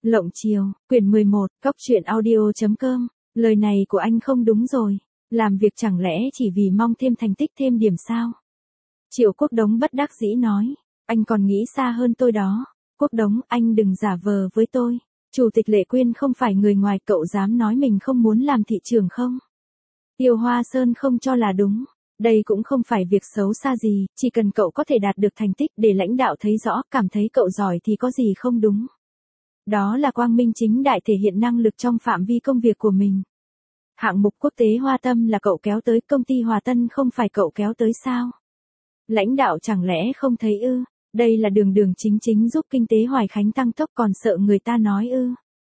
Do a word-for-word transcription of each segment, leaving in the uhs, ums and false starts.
Lộng Chiều, quyển mười một, cóc truyện audio chấm com. Lời này của anh không đúng rồi. Làm việc chẳng lẽ chỉ vì mong thêm thành tích thêm điểm sao? Triệu Quốc Đống bất đắc dĩ nói. Anh còn nghĩ xa hơn tôi đó. Quốc Đống, anh đừng giả vờ với tôi. Chủ tịch Lệ Quyên không phải người ngoài, cậu dám nói mình không muốn làm thị trưởng không? Tiêu Hoa Sơn không cho là đúng. Đây cũng không phải việc xấu xa gì, chỉ cần cậu có thể đạt được thành tích để lãnh đạo thấy rõ, cảm thấy cậu giỏi thì có gì không đúng. Đó là quang minh chính đại thể hiện năng lực trong phạm vi công việc của mình. Hạng mục quốc tế Hoa Tâm là cậu kéo tới, công ty Hòa Tân không phải cậu kéo tới sao? Lãnh đạo chẳng lẽ không thấy ư? Đây là đường đường chính chính giúp kinh tế Hoài Khánh tăng tốc, còn sợ người ta nói ư?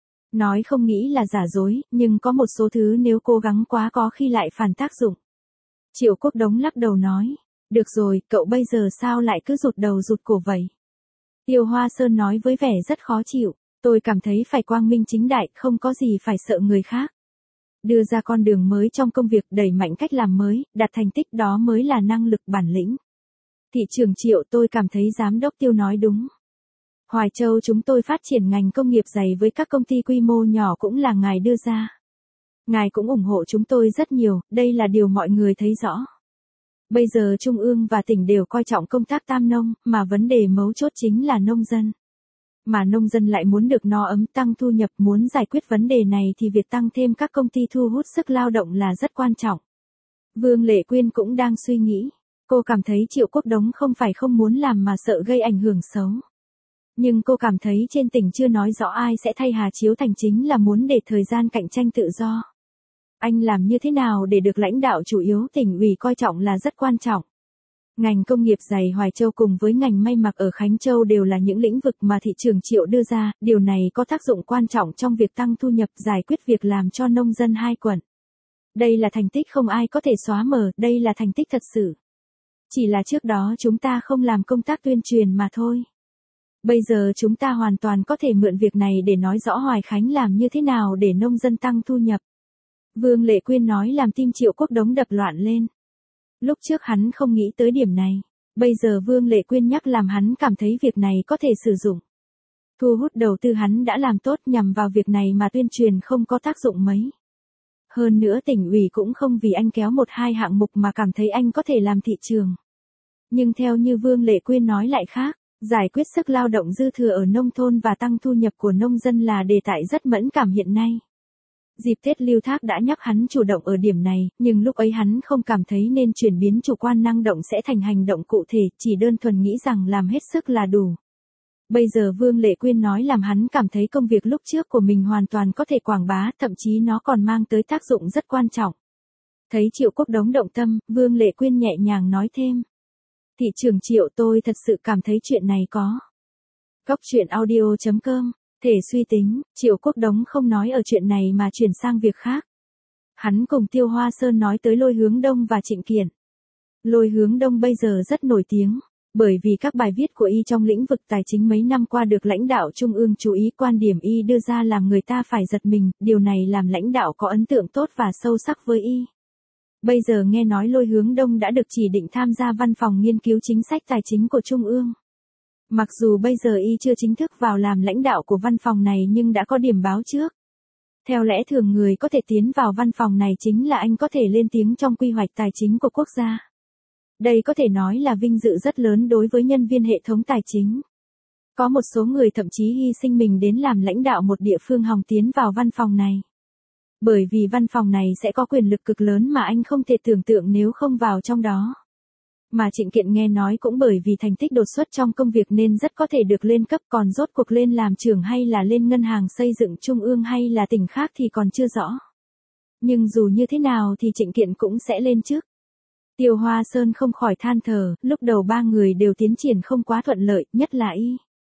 Nói không nghĩ là giả dối, nhưng có một số thứ nếu cố gắng quá có khi lại phản tác dụng. Triệu Quốc Đống lắc đầu nói. Được rồi, cậu bây giờ sao lại cứ rụt đầu rụt cổ vậy? Tiêu Hoa Sơn nói với vẻ rất khó chịu. Tôi cảm thấy phải quang minh chính đại, không có gì phải sợ người khác. Đưa ra con đường mới trong công việc, đẩy mạnh cách làm mới, đạt thành tích, đó mới là năng lực bản lĩnh. Thị trưởng Triệu, tôi cảm thấy giám đốc Tiêu nói đúng. Hoài Châu chúng tôi phát triển ngành công nghiệp giày với các công ty quy mô nhỏ cũng là ngài đưa ra. Ngài cũng ủng hộ chúng tôi rất nhiều, đây là điều mọi người thấy rõ. Bây giờ Trung ương và tỉnh đều coi trọng công tác tam nông, mà vấn đề mấu chốt chính là nông dân. Mà nông dân lại muốn được no ấm, tăng thu nhập, muốn giải quyết vấn đề này thì việc tăng thêm các công ty thu hút sức lao động là rất quan trọng. Vương Lệ Quyên cũng đang suy nghĩ. Cô cảm thấy Triệu Quốc Đống không phải không muốn làm mà sợ gây ảnh hưởng xấu. Nhưng cô cảm thấy trên tỉnh chưa nói rõ ai sẽ thay Hà Chiếu Thành, chính là muốn để thời gian cạnh tranh tự do. Anh làm như thế nào để được lãnh đạo chủ yếu tỉnh ủy coi trọng là rất quan trọng. Ngành công nghiệp giày Hoài Châu cùng với ngành may mặc ở Khánh Châu đều là những lĩnh vực mà thị trưởng Triệu đưa ra, điều này có tác dụng quan trọng trong việc tăng thu nhập, giải quyết việc làm cho nông dân hai quận. Đây là thành tích không ai có thể xóa mờ, đây là thành tích thật sự. Chỉ là trước đó chúng ta không làm công tác tuyên truyền mà thôi. Bây giờ chúng ta hoàn toàn có thể mượn việc này để nói rõ Hoài Khánh làm như thế nào để nông dân tăng thu nhập. Vương Lệ Quyên nói làm tim Triệu Quốc Đống đập loạn lên. Lúc trước hắn không nghĩ tới điểm này. Bây giờ Vương Lệ Quyên nhắc làm hắn cảm thấy việc này có thể sử dụng. Thu hút đầu tư hắn đã làm tốt, nhằm vào việc này mà tuyên truyền không có tác dụng mấy. Hơn nữa tỉnh ủy cũng không vì anh kéo một hai hạng mục mà cảm thấy anh có thể làm thị trường. Nhưng theo như Vương Lệ Quyên nói lại khác, giải quyết sức lao động dư thừa ở nông thôn và tăng thu nhập của nông dân là đề tài rất mẫn cảm hiện nay. Dịp Tết Lưu Thác đã nhắc hắn chủ động ở điểm này, nhưng lúc ấy hắn không cảm thấy nên chuyển biến chủ quan năng động sẽ thành hành động cụ thể, chỉ đơn thuần nghĩ rằng làm hết sức là đủ. Bây giờ Vương Lệ Quyên nói làm hắn cảm thấy công việc lúc trước của mình hoàn toàn có thể quảng bá, thậm chí nó còn mang tới tác dụng rất quan trọng. Thấy Triệu Quốc Đống động tâm, Vương Lệ Quyên nhẹ nhàng nói thêm. Thị trưởng Triệu, tôi thật sự cảm thấy chuyện này có. Cóc truyện audio chấm com. Thể suy tính, Triệu Quốc Đống không nói ở chuyện này mà chuyển sang việc khác. Hắn cùng Tiêu Hoa Sơn nói tới Lôi Hướng Đông và Trịnh Kiện. Lôi Hướng Đông bây giờ rất nổi tiếng, bởi vì các bài viết của y trong lĩnh vực tài chính mấy năm qua được lãnh đạo Trung ương chú ý, quan điểm y đưa ra làm người ta phải giật mình, điều này làm lãnh đạo có ấn tượng tốt và sâu sắc với y. Bây giờ nghe nói Lôi Hướng Đông đã được chỉ định tham gia văn phòng nghiên cứu chính sách tài chính của Trung ương. Mặc dù bây giờ y chưa chính thức vào làm lãnh đạo của văn phòng này nhưng đã có điểm báo trước. Theo lẽ thường người có thể tiến vào văn phòng này chính là anh có thể lên tiếng trong quy hoạch tài chính của quốc gia. Đây có thể nói là vinh dự rất lớn đối với nhân viên hệ thống tài chính. Có một số người thậm chí hy sinh mình đến làm lãnh đạo một địa phương hòng tiến vào văn phòng này. Bởi vì văn phòng này sẽ có quyền lực cực lớn mà anh không thể tưởng tượng nếu không vào trong đó. Mà Trịnh Kiện nghe nói cũng bởi vì thành tích đột xuất trong công việc nên rất có thể được lên cấp, còn rốt cuộc lên làm trưởng hay là lên ngân hàng xây dựng trung ương hay là tỉnh khác thì còn chưa rõ. Nhưng dù như thế nào thì Trịnh Kiện cũng sẽ lên trước. Tiêu Hoa Sơn không khỏi than thở, lúc đầu ba người đều tiến triển không quá thuận lợi, nhất là y.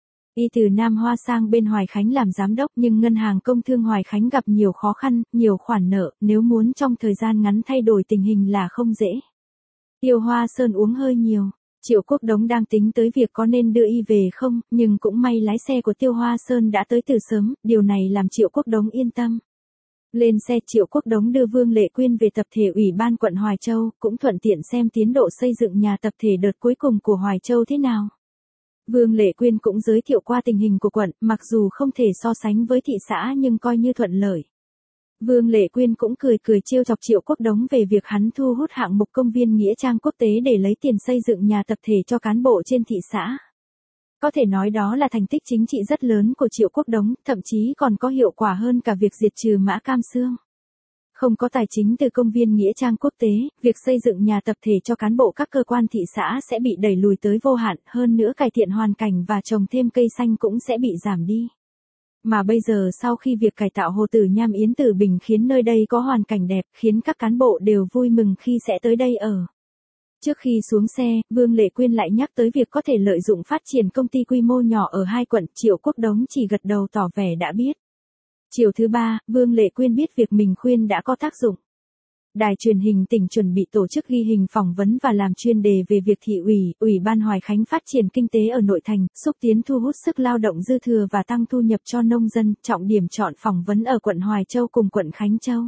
Y từ Nam Hoa sang bên Hoài Khánh làm giám đốc, nhưng ngân hàng công thương Hoài Khánh gặp nhiều khó khăn, nhiều khoản nợ, nếu muốn trong thời gian ngắn thay đổi tình hình là không dễ. Tiêu Hoa Sơn uống hơi nhiều, Triệu Quốc Đống đang tính tới việc có nên đưa y về không, nhưng cũng may lái xe của Tiêu Hoa Sơn đã tới từ sớm, điều này làm Triệu Quốc Đống yên tâm. Lên xe Triệu Quốc Đống đưa Vương Lệ Quyên về tập thể ủy ban quận Hoài Châu, cũng thuận tiện xem tiến độ xây dựng nhà tập thể đợt cuối cùng của Hoài Châu thế nào. Vương Lệ Quyên cũng giới thiệu qua tình hình của quận, mặc dù không thể so sánh với thị xã nhưng coi như thuận lợi. Vương Lệ Quyên cũng cười cười trêu chọc Triệu Quốc Đống về việc hắn thu hút hạng mục công viên Nghĩa Trang quốc tế để lấy tiền xây dựng nhà tập thể cho cán bộ trên thị xã. Có thể nói đó là thành tích chính trị rất lớn của Triệu Quốc Đống, thậm chí còn có hiệu quả hơn cả việc diệt trừ Mã Cam Xương. Không có tài chính từ công viên Nghĩa Trang quốc tế, việc xây dựng nhà tập thể cho cán bộ các cơ quan thị xã sẽ bị đẩy lùi tới vô hạn, hơn nữa cải thiện hoàn cảnh và trồng thêm cây xanh cũng sẽ bị giảm đi. Mà bây giờ sau khi việc cải tạo Hồ Tử Nham Yến Tử Bình khiến nơi đây có hoàn cảnh đẹp, khiến các cán bộ đều vui mừng khi sẽ tới đây ở. Trước khi xuống xe, Vương Lệ Quyên lại nhắc tới việc có thể lợi dụng phát triển công ty quy mô nhỏ ở hai quận, Triệu Quốc Đống chỉ gật đầu tỏ vẻ đã biết. Chiều thứ ba, Vương Lệ Quyên biết việc mình khuyên đã có tác dụng. Đài truyền hình tỉnh chuẩn bị tổ chức ghi hình phỏng vấn và làm chuyên đề về việc thị ủy, Ủy ban Hoài Khánh phát triển kinh tế ở nội thành, xúc tiến thu hút sức lao động dư thừa và tăng thu nhập cho nông dân, trọng điểm chọn phỏng vấn ở quận Hoài Châu cùng quận Khánh Châu.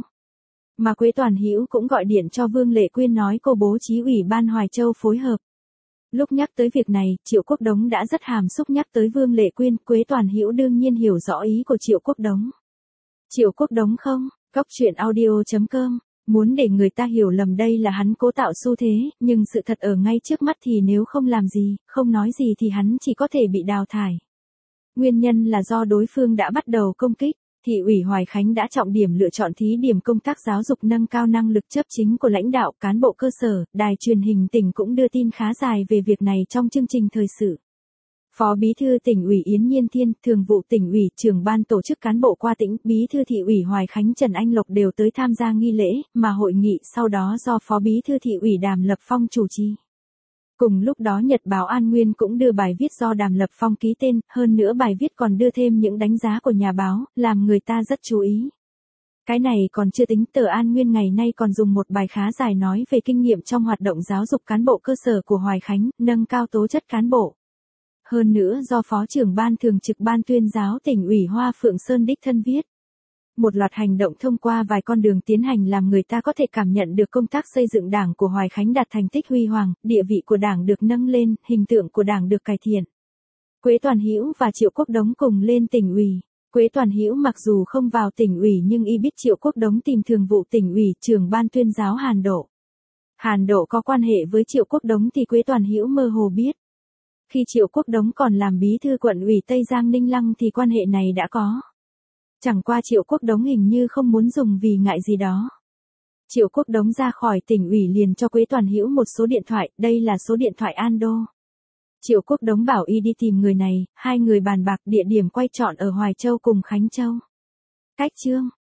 Mà Quế Toàn Hữu cũng gọi điện cho Vương Lệ Quyên nói cô bố trí Ủy ban Hoài Châu phối hợp. Lúc nhắc tới việc này, Triệu Quốc Đống đã rất hàm xúc nhắc tới Vương Lệ Quyên, Quế Toàn Hữu đương nhiên hiểu rõ ý của Triệu Quốc Đống. Triệu Quốc Đống không, Góc Truyện Audio chấm com, muốn để người ta hiểu lầm đây là hắn cố tạo xu thế, nhưng sự thật ở ngay trước mắt thì nếu không làm gì, không nói gì thì hắn chỉ có thể bị đào thải. Nguyên nhân là do đối phương đã bắt đầu công kích. Thị ủy Hoài Khánh đã trọng điểm lựa chọn thí điểm công tác giáo dục nâng cao năng lực chấp chính của lãnh đạo cán bộ cơ sở, đài truyền hình tỉnh cũng đưa tin khá dài về việc này trong chương trình thời sự. Phó Bí thư tỉnh ủy Yến Nhiên Thiên, Thường vụ tỉnh ủy, trưởng ban tổ chức cán bộ qua tỉnh, Bí thư thị ủy Hoài Khánh Trần Anh Lộc đều tới tham gia nghi lễ, mà hội nghị sau đó do Phó Bí thư thị ủy Đàm Lập Phong chủ trì. Cùng lúc đó Nhật báo An Nguyên cũng đưa bài viết do Đàm Lập Phong ký tên, hơn nữa bài viết còn đưa thêm những đánh giá của nhà báo, làm người ta rất chú ý. Cái này còn chưa tính, tờ An Nguyên ngày nay còn dùng một bài khá dài nói về kinh nghiệm trong hoạt động giáo dục cán bộ cơ sở của Hoài Khánh, nâng cao tố chất cán bộ. Hơn nữa do Phó trưởng ban thường trực ban tuyên giáo tỉnh ủy Hoa Phượng Sơn đích thân viết. Một loạt hành động thông qua vài con đường tiến hành làm người ta có thể cảm nhận được công tác xây dựng Đảng của Hoài Khánh đạt thành tích huy hoàng, địa vị của Đảng được nâng lên, hình tượng của Đảng được cải thiện. Quế Toàn Hữu và Triệu Quốc Đống cùng lên tỉnh ủy. Quế Toàn Hữu mặc dù không vào tỉnh ủy nhưng y biết Triệu Quốc Đống tìm thường vụ tỉnh ủy, trưởng ban tuyên giáo Hàn Độ. Hàn Độ có quan hệ với Triệu Quốc Đống thì Quế Toàn Hữu mơ hồ biết. Khi Triệu Quốc Đống còn làm bí thư quận ủy Tây Giang Ninh Lăng thì quan hệ này đã có. Chẳng qua Triệu Quốc Đống hình như không muốn dùng vì ngại gì đó. Triệu Quốc Đống ra khỏi tỉnh ủy liền cho Quế Toàn Hữu một số điện thoại, đây là số điện thoại Ando. Triệu Quốc Đống bảo y đi tìm người này, hai người bàn bạc địa điểm quay trọn ở Hoài Châu cùng Khánh Châu. Cách chương